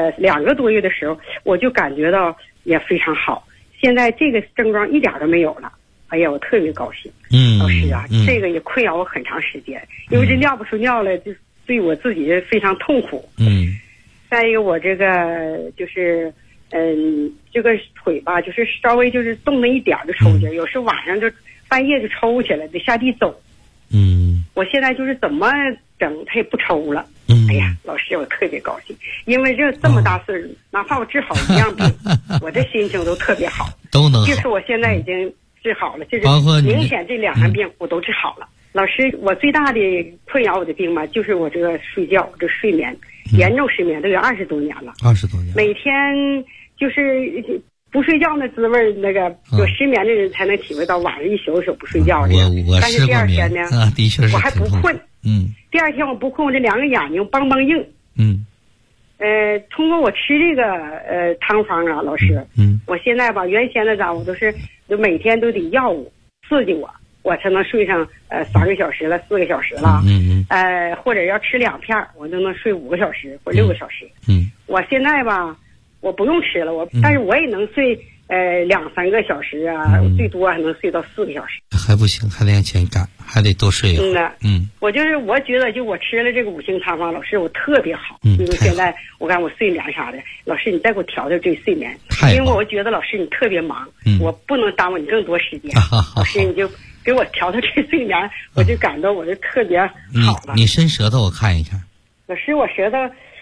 S7: 2个多月的时候，我就感觉到也非常好，现在这个症状一点都没有了。哎呀，我特别高兴。老师啊，这个也困扰我很长时间，因为这尿不出尿来，就对我自己非常痛苦。再一个，我这个就是这个腿吧，就是稍微就是动了一点就抽筋，有时晚上就半夜就抽起来，得下地走。我现在就是怎么整它也不抽了。哎呀，老师，我特别高兴，因为这么大岁数，哪怕我治好一样病，我这心情都特别好，
S3: 都能好。
S7: 就是我现在已经治好了，就是明显这2个病我都治好了。老师，我最大的困扰我的病嘛，就是我这个睡觉，这睡眠严重失眠，都有20多年了。20多年，每天就是不睡觉那滋味，那个有失眠的人才能体会到晚上一宿一宿不睡觉的。但是第二天呢，
S3: 的确是
S7: 我还不困。第二天我不困，我这2个眼睛梆梆硬。通过我吃这个汤方啊，老师，我现在吧，原先的我都是每天都得药物刺激我才能睡上3个小时了4个小时了。或者要吃2片，我都能睡5个小时或6个小时。我现在吧，我不用吃了，但是我也能睡 2-3个小时啊，最多还能睡到4个小时。
S3: 还不行，还得往前赶，还得多睡一会儿。
S7: 我觉得就我吃了这个5星汤方，老师我特别好。就是现在我看我睡眠啥的，老师你再给我调这睡眠，因为我觉得老师你特别忙，我不能耽误你更多时间。老师你就给我调这睡眠，我就感到我就特别好了。
S3: 你伸舌头我看一看。
S7: 老师我舌头，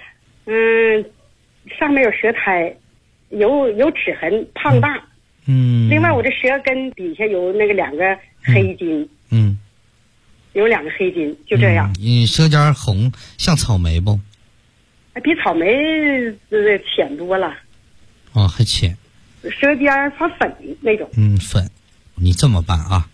S7: 上面有舌苔。有齿痕，胖大。另外我这舌根底下有那个2个黑筋。有2个黑筋，就这样。
S3: 你舌尖红，像草莓不？
S7: 比草莓浅多了。
S3: 哦，还浅。
S7: 舌尖发粉那种。
S3: 粉。你这么办啊？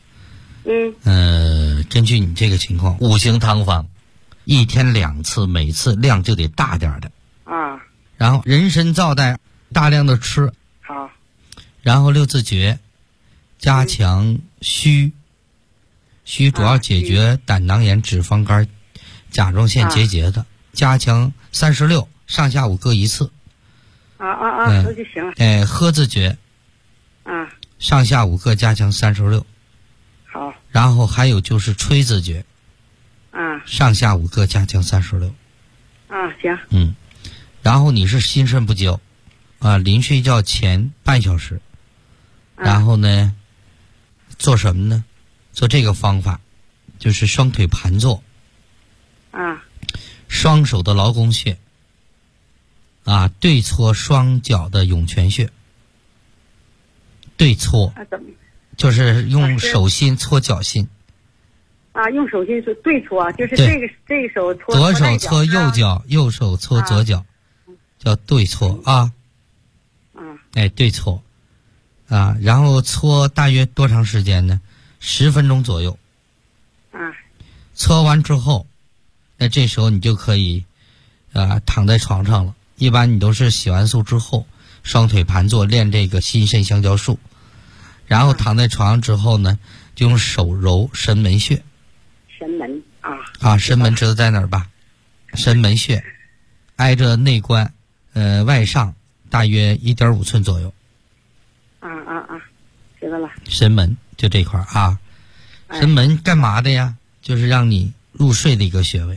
S3: 根据你这个情况，5星汤方，1天2次，每次量就得大点的。然后人参皂苷大量的吃。
S7: 好。
S3: 然后6字诀，加强虚主要解决胆囊炎、脂肪肝、甲状腺结节的，加强36，上下午各1次。
S7: 那就行了。
S3: 喝字诀。上下午各加强36。
S7: 好。
S3: 然后还有就是吹字诀。上下午各加强36。
S7: 行。
S3: 然后你是心肾不交。临睡觉前半小时，然后呢，做什么呢？做这个方法，就是双腿盘坐，双手的劳宫穴，对搓双脚的涌泉穴，对搓，就是用手心搓脚心。
S7: 用手心是对搓，就是这个手搓
S3: 左手搓右脚，右手搓左脚，叫对搓啊。对搓，然后搓大约多长时间呢？10分钟左右。搓完之后，那这时候你就可以，躺在床上了。一般你都是洗完漱之后，双腿盘坐练这个心肾相交术，然后躺在床上之后呢，就用手揉神门穴。
S7: 神门
S3: 神门知道在哪儿吧？神门穴，挨着内关，外上。大约1.5寸左右。
S7: 知道了。
S3: 神门就这块啊。神门干嘛的呀？就是让你入睡的一个穴位。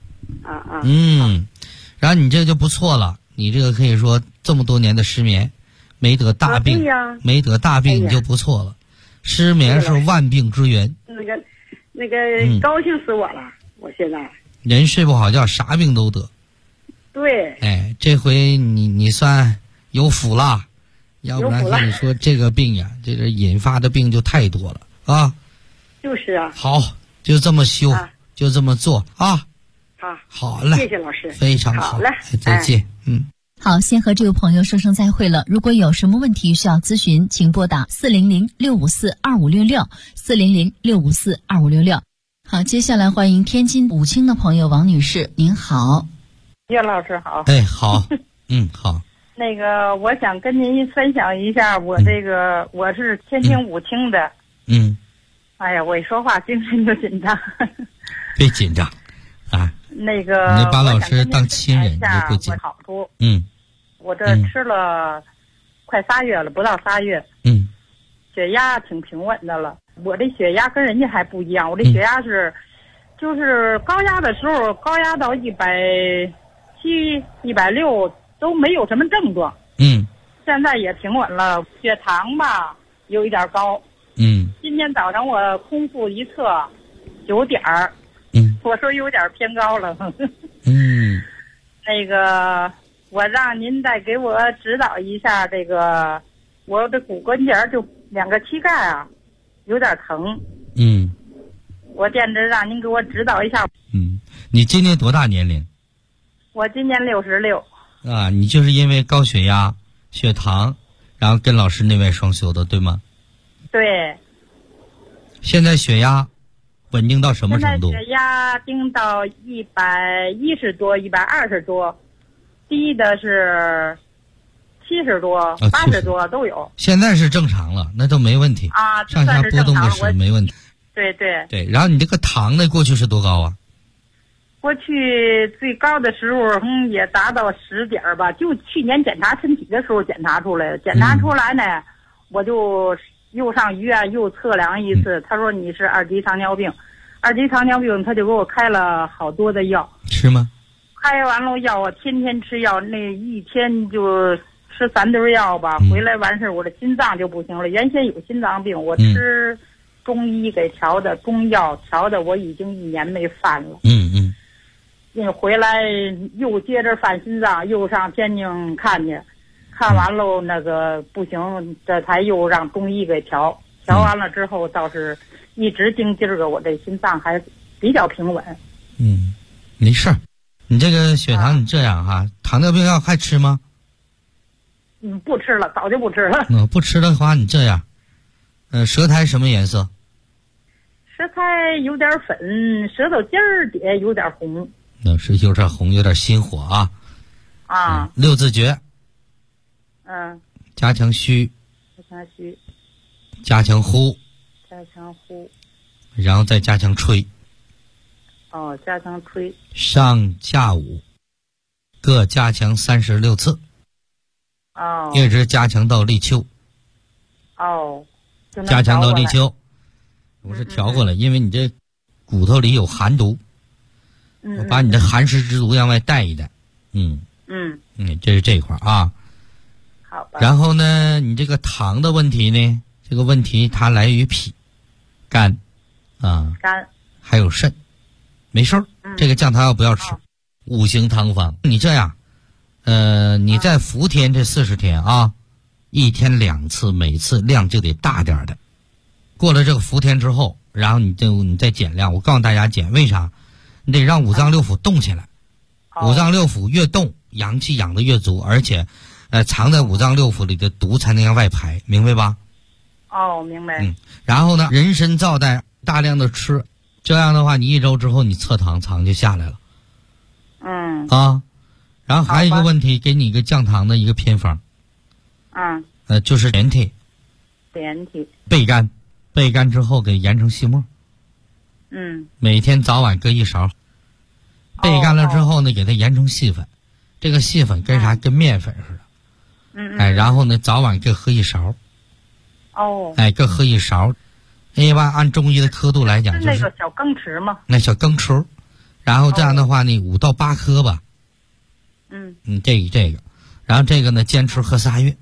S3: 然后你这个就不错了，你这个可以说这么多年的失眠，没得大病，没得大病你就不错了。失眠是万病之源。
S7: 那个高兴死我了，我现在。
S3: 人睡不好觉，啥病都得。
S7: 对。
S3: 这回你算有福了，要不然跟你说这个病呀，这个引发的病就太多了啊。
S7: 就是啊。
S3: 好，就这么修，就这么做啊。好嘞，
S7: 谢谢老师，
S3: 非常好。
S7: 好嘞，
S3: 再见。
S4: 好，先和这位朋友说声再会了。如果有什么问题需要咨询，请拨打400-654-2566，400-654-2566。好，接下来欢迎天津武清的朋友王女士，您好。
S8: 叶老师好。
S3: 好。好。
S8: 那个，我想跟您分享一下，我是天津武清的。哎呀，我一说话精神就紧张。
S3: 别紧张啊。
S8: 那个，
S3: 你把老师当亲人，你就不紧。
S8: 好处。我这吃了快3月了，不到3月。血压挺平稳的了。我这血压跟人家还不一样，我这血压就是高压的时候高压到170、160都没有什么症状。现在也平稳了。血糖吧有一点高。今天早上我空腹一测9点儿。我说有点偏高了。那个，我让您再给我指导一下这个，我的骨关节就2个膝盖有点疼。我惦着让您给我指导一下。
S3: 你今年多大年龄？
S8: 我今年66。
S3: 你就是因为高血压、血糖，然后跟老师内外双修的，对吗？
S8: 对。
S3: 现在血压稳定到什么程度？
S8: 现在血压定到110多、120多，低的是70多、80多都有。
S3: 现在是正常了，那都没问题。上下波动的是没问题。对。然后你这个糖呢，过去是多高啊？
S8: 过去最高的时候，也达到10点吧。就去年检查身体的时候检查出来了，检查出来呢我就又上医院又测量一次，他说你是2级糖尿病，2级糖尿病他就给我开了好多的药。
S3: 吃吗？
S8: 开完了药，我天天吃药，那一天就吃3堆药吧，回来完事儿我的心脏就不行了。原先有心脏病，我吃中医给调的，中药调的，我已经1年没犯了。回来又接着犯心脏，又上天津看去，看完了那个不行，这才又让中医给调完了之后，倒是一直盯劲儿个，我这心脏还比较平稳。
S3: 没事儿。你这个血糖你这样哈，糖尿病药还吃吗？
S8: 不吃了，早就不吃了。
S3: 不吃的话，你这样，舌苔什么颜色？
S8: 舌苔有点粉，舌头尖儿底有点红。
S3: 是有点红，有点心火啊。6字诀。加强虚。加强呼。然后再加强吹。
S8: 加强吹。
S3: 上下午各加强36次。一直加强到立秋。加强到立秋。我是调过来，因为你这骨头里有寒毒。我把你的寒湿之毒向外带一带。这是这一块啊。
S8: 好吧。
S3: 然后呢，你这个糖的问题呢，这个问题它来于脾、肝
S8: 肝
S3: 还有肾。没事儿，这个降糖药不要吃。5行汤方，你这样，你在伏天这40天啊，1天2次，每次量就得大点的。过了这个伏天之后，然后你再减量。我告诉大家减，为啥？你得让5脏6腑动起来。5脏6腑越动，阳气养得越足，而且藏在5脏6腑里的毒才能向外排，明白吧？
S8: 明白。
S3: 然后呢，人参皂带大量的吃，这样的话你1周之后你测糖就下来了。然后还有一个问题，给你一个降糖的一个偏方。就是连体。焙干，焙干之后给研成细末。每天早晚各1勺。焙干了之后呢，给它研成细粉。这个细粉跟啥？跟面粉似的。然后呢，早晚各喝1勺。各喝1勺。一般按中医的刻度来讲，就是
S8: 那个小羹匙吗？
S3: 那小羹匙。然后这样的话呢，5到8颗吧。这个，然后这个呢，坚持喝3月。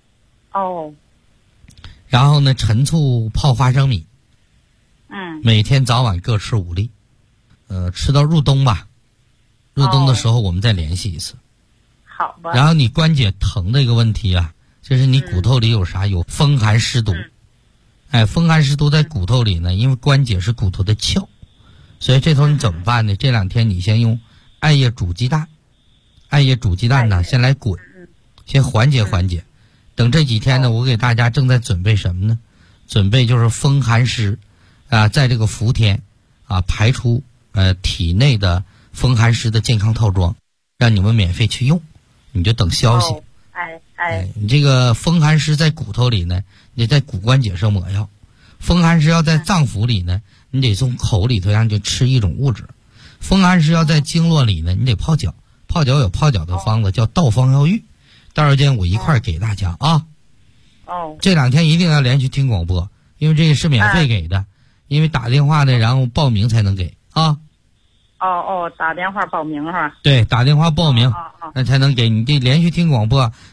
S3: 然后呢，陈醋泡花生米。每天早晚各吃5粒。吃到入冬吧。入冬的时候我们再联系一次。
S8: 好吧。
S3: 然后你关节疼的一个问题啊，就是你骨头里有啥？有风寒湿毒。风寒湿毒在骨头里呢，因为关节是骨头的鞘，所以这头你怎么办呢？这2天你先用艾叶煮鸡蛋。艾叶煮鸡蛋呢，先来滚，先缓解缓解。等这几天呢，我给大家正在准备什么呢？准备就是风寒湿在这个伏天排出体内的风寒湿的健康套装，让你们免费去用，你就等消息。你这个风寒湿在骨头里呢，你得在骨关节上抹药；风寒湿要在脏腑里呢，你得从口里头让就吃一种物质；风寒湿要在经络里呢，你得泡脚。泡脚有泡脚的方子，叫道方药浴。到时候间我一块儿给大家啊。这2天一定要连续听广播，因为这个是免费给的，因为打电话的然后报名才能给啊。
S8: 打电话报名是吧？
S3: 对，打电话报名，那才能给你。这连续听广播，